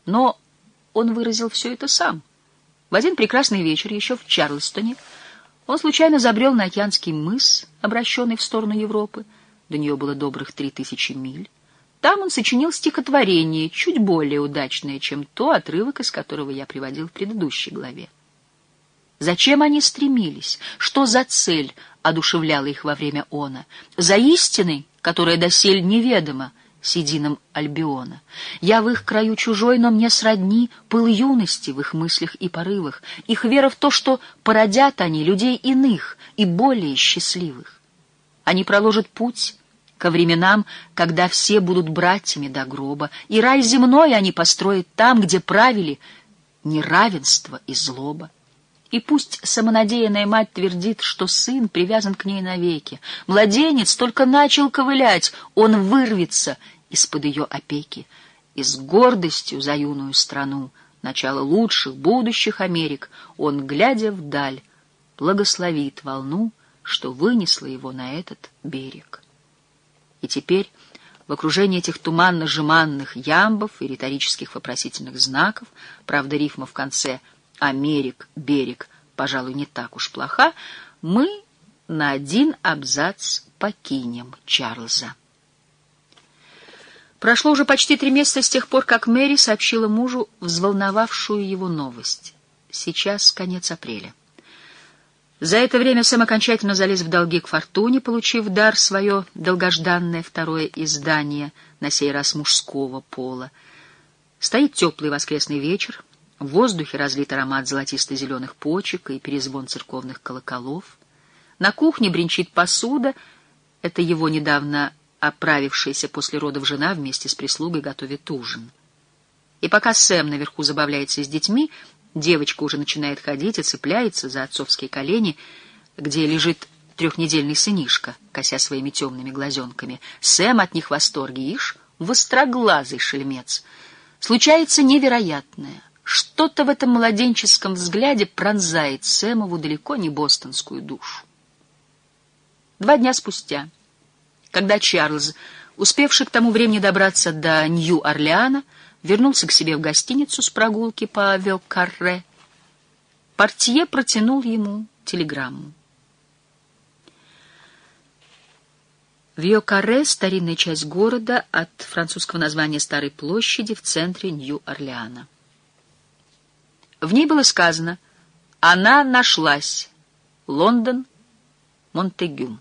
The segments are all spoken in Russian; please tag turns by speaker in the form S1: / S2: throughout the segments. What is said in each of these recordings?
S1: Но он выразил все это сам. В один прекрасный вечер, еще в Чарльстоне, он случайно забрел на океанский мыс, обращенный в сторону Европы. До нее было добрых 3000 миль. Там он сочинил стихотворение, чуть более удачное, чем то, отрывок из которого я приводил в предыдущей главе. Зачем они стремились? Что за цель одушевляла их во время она? За истиной, которая досель неведома сединам Альбиона. Я в их краю чужой, но мне сродни пыл юности в их мыслях и порывах, их вера в то, что породят они людей иных и более счастливых. Они проложат путь ко временам, когда все будут братьями до гроба, и рай земной они построят там, где правили неравенство и злоба. И пусть самонадеянная мать твердит, что сын привязан к ней навеки. Младенец только начал ковылять, он вырвется из-под ее опеки. И с гордостью за юную страну, начало лучших будущих Америк, он, глядя вдаль, благословит волну, что вынесла его на этот берег. И теперь, в окружении этих туманно-жеманных ямбов и риторических вопросительных знаков, правда, рифма в конце «Америк», «берег», пожалуй, не так уж плоха, мы на один абзац покинем Чарльза. Прошло уже почти 3 месяца с тех пор, как Мэри сообщила мужу взволновавшую его новость. Сейчас конец апреля. За это время Сэм окончательно залез в долги к Фортуне, получив в дар свое долгожданное второе издание, на сей раз мужского пола. Стоит теплый воскресный вечер, в воздухе разлит аромат золотисто-зеленых почек и перезвон церковных колоколов. На кухне бренчит посуда, это его недавно оправившаяся после родов жена вместе с прислугой готовит ужин. И пока Сэм наверху забавляется с детьми, девочка уже начинает ходить и цепляется за отцовские колени, где лежит 3-недельный сынишка, кося своими темными глазенками. Сэм от них в восторге, ишь, востроглазый шельмец. Случается невероятное. Что-то в этом младенческом взгляде пронзает Сэмову далеко не бостонскую душу. 2 дня спустя, когда Чарльз, успевший к тому времени добраться до Нью-Орлеана, вернулся к себе в гостиницу с прогулки по Вио-Карре, портье протянул ему телеграмму. Вио-Карре — старинная часть города от французского названия Старой площади в центре Нью-Орлеана. В ней было сказано: «Она нашлась. Лондон, Монтегю».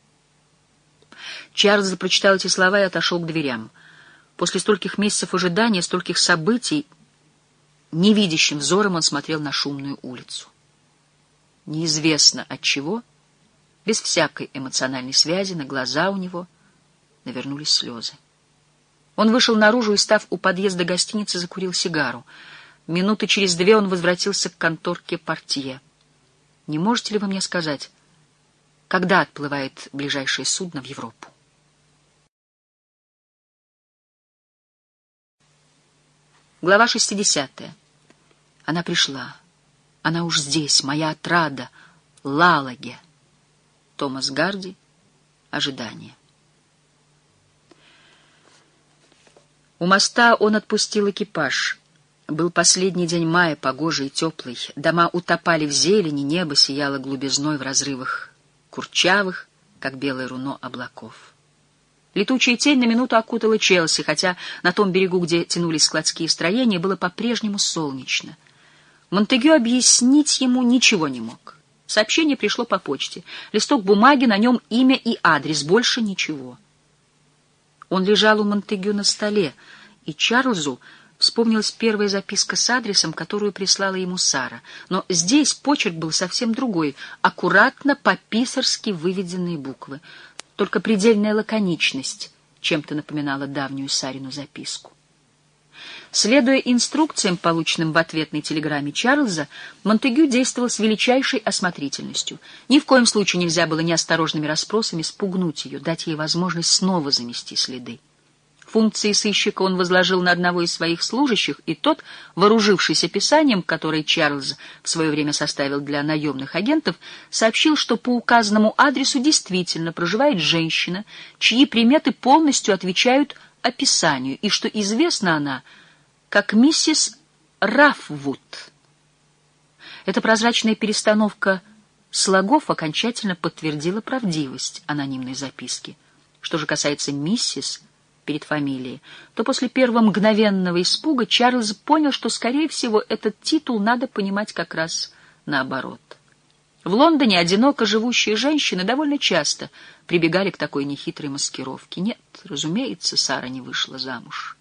S1: Чарльз прочитал эти слова и отошел к дверям. После стольких месяцев ожидания, стольких событий, невидящим взором он смотрел на шумную улицу. Неизвестно от чего, без всякой эмоциональной связи, на глаза у него навернулись слезы. Он вышел наружу и, став у подъезда гостиницы, закурил сигару. Минуты через 2 он возвратился к конторке портье. «Не можете ли вы мне сказать, когда отплывает ближайшее судно в Европу?» Глава 60. Она пришла. Она уж здесь, моя отрада, Лалаге. Томас Гарди. Ожидание. У моста он отпустил экипаж. Был последний день мая, погожий и теплый. Дома утопали в зелени, небо сияло голубизной в разрывах курчавых, как белое руно, облаков. Летучая тень на минуту окутала Челси, хотя на том берегу, где тянулись складские строения, было по-прежнему солнечно. Монтегю объяснить ему ничего не мог. Сообщение пришло по почте. Листок бумаги, на нем имя и адрес, больше ничего. Он лежал у Монтегю на столе, и Чарльзу вспомнилась первая записка с адресом, которую прислала ему Сара. Но здесь почерк был совсем другой, аккуратно по-писарски выведенные буквы. Только предельная лаконичность чем-то напоминала давнюю Сарину записку. Следуя инструкциям, полученным в ответной телеграмме Чарльза, Монтегю действовал с величайшей осмотрительностью. Ни в коем случае нельзя было неосторожными расспросами спугнуть ее, дать ей возможность снова замести следы. Функции сыщика он возложил на одного из своих служащих, и тот, вооружившись описанием, которое Чарльз в свое время составил для наемных агентов, сообщил, что по указанному адресу действительно проживает женщина, чьи приметы полностью отвечают описанию, и что известна она как миссис Рафвуд. Эта прозрачная перестановка слогов окончательно подтвердила правдивость анонимной записки. Что же касается миссис перед фамилией, то после первого мгновенного испуга Чарльз понял, что, скорее всего, этот титул надо понимать как раз наоборот. В Лондоне одиноко живущие женщины довольно часто прибегали к такой нехитрой маскировке. Нет, разумеется, Сара не вышла замуж.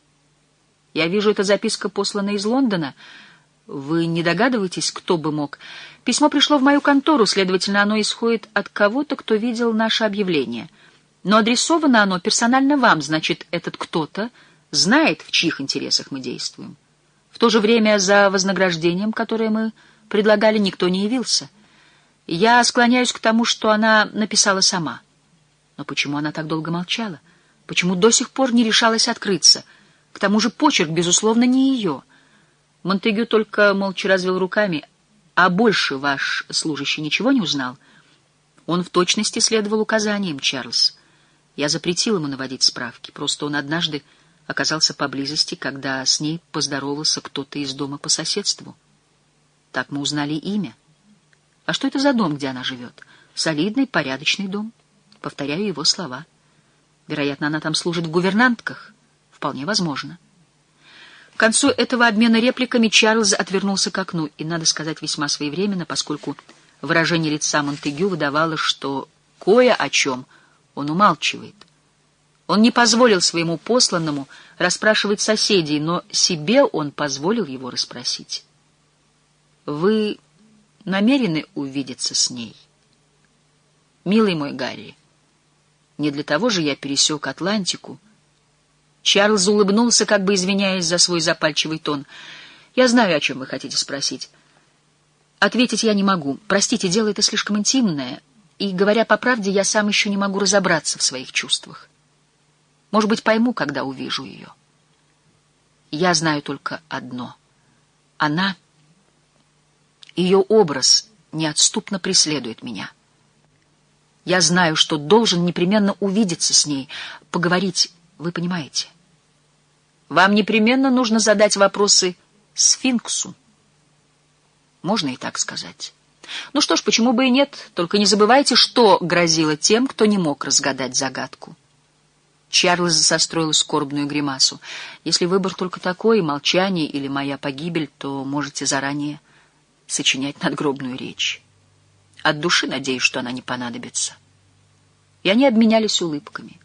S1: «Я вижу, эта записка послана из Лондона. Вы не догадываетесь, кто бы мог? Письмо пришло в мою контору, следовательно, оно исходит от кого-то, кто видел наше объявление. Но адресовано оно персонально вам, значит, этот кто-то знает, в чьих интересах мы действуем. В то же время за вознаграждением, которое мы предлагали, никто не явился. Я склоняюсь к тому, что она написала сама. Но почему она так долго молчала? Почему до сих пор не решалась открыться? К тому же почерк, безусловно, не ее». Монтегю только молча развел руками. «А больше ваш служащий ничего не узнал?» «Он в точности следовал указаниям, Чарльз. Я запретил ему наводить справки. Просто он однажды оказался поблизости, когда с ней поздоровался кто-то из дома по соседству. Так мы узнали имя. А что это за дом, где она живет? Солидный, порядочный дом. Повторяю его слова. Вероятно, она там служит в гувернантках. Вполне возможно». К концу этого обмена репликами Чарльз отвернулся к окну, и, надо сказать, весьма своевременно, поскольку выражение лица Монтегю выдавало, что кое о чем он умалчивает. Он не позволил своему посланному расспрашивать соседей, но себе он позволил его расспросить. «Вы намерены увидеться с ней?» «Милый мой Гарри, не для того же я пересек Атлантику». Чарльз улыбнулся, как бы извиняясь за свой запальчивый тон. «Я знаю, о чем вы хотите спросить. Ответить я не могу. Простите, дело это слишком интимное, и, говоря по правде, я сам еще не могу разобраться в своих чувствах. Может быть, пойму, когда увижу ее. Я знаю только одно. Она, ее образ неотступно преследует меня. Я знаю, что должен непременно увидеться с ней, поговорить, вы понимаете. Вам непременно нужно задать вопросы сфинксу. Можно и так сказать. Ну что ж, почему бы и нет? Только не забывайте, что грозило тем, кто не мог разгадать загадку». Чарльз состроил скорбную гримасу. «Если выбор только такой, молчание или моя погибель, то можете заранее сочинять надгробную речь. От души надеюсь, что она не понадобится». И они обменялись улыбками.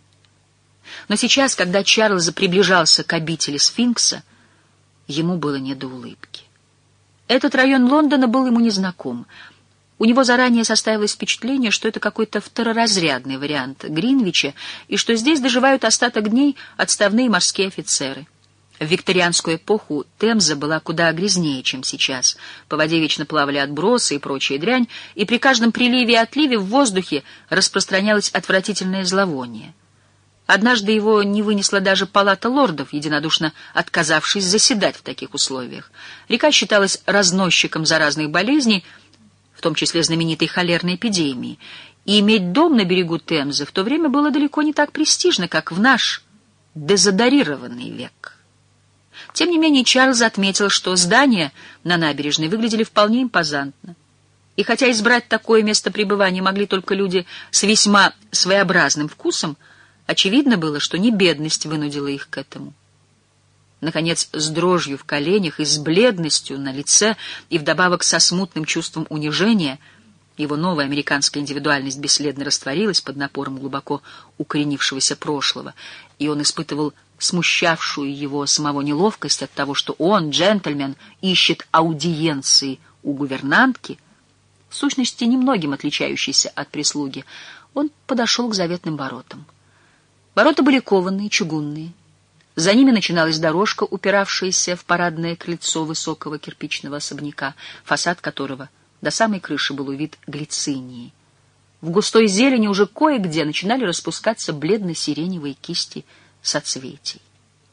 S1: Но сейчас, когда Чарльз приближался к обители Сфинкса, ему было не до улыбки. Этот район Лондона был ему незнаком. У него заранее составилось впечатление, что это какой-то второразрядный вариант Гринвича, и что здесь доживают остаток дней отставные морские офицеры. В викторианскую эпоху Темза была куда грязнее, чем сейчас. По воде вечно плавали отбросы и прочая дрянь, и при каждом приливе и отливе в воздухе распространялось отвратительное зловоние. Однажды его не вынесла даже палата лордов, единодушно отказавшись заседать в таких условиях. Река считалась разносчиком заразных болезней, в том числе знаменитой холерной эпидемии, и иметь дом на берегу Темзы в то время было далеко не так престижно, как в наш дезодорированный век. Тем не менее, Чарльз отметил, что здания на набережной выглядели вполне импозантно. И хотя избрать такое место пребывания могли только люди с весьма своеобразным вкусом, очевидно было, что не бедность вынудила их к этому. Наконец, с дрожью в коленях и с бледностью на лице, и вдобавок со смутным чувством унижения, его новая американская индивидуальность бесследно растворилась под напором глубоко укоренившегося прошлого, и он испытывал смущавшую его самого неловкость от того, что он, джентльмен, ищет аудиенции у гувернантки, в сущности, немногим отличающейся от прислуги. Он подошел к заветным воротам. Ворота были кованые, чугунные. За ними начиналась дорожка, упиравшаяся в парадное крыльцо высокого кирпичного особняка, фасад которого до самой крыши был увит глицинии. В густой зелени уже кое-где начинали распускаться бледно-сиреневые кисти соцветий.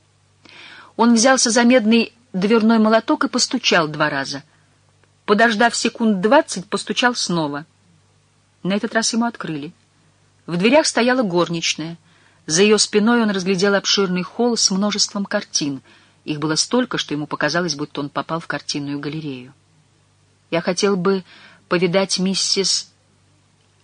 S1: Он взялся за медный дверной молоток и постучал 2 раза. Подождав секунд 20, постучал снова. На этот раз ему открыли. В дверях стояла горничная. За ее спиной он разглядел обширный холл с множеством картин, Их было столько, что ему показалось, будто он попал в картинную галерею. «Я хотел бы повидать миссис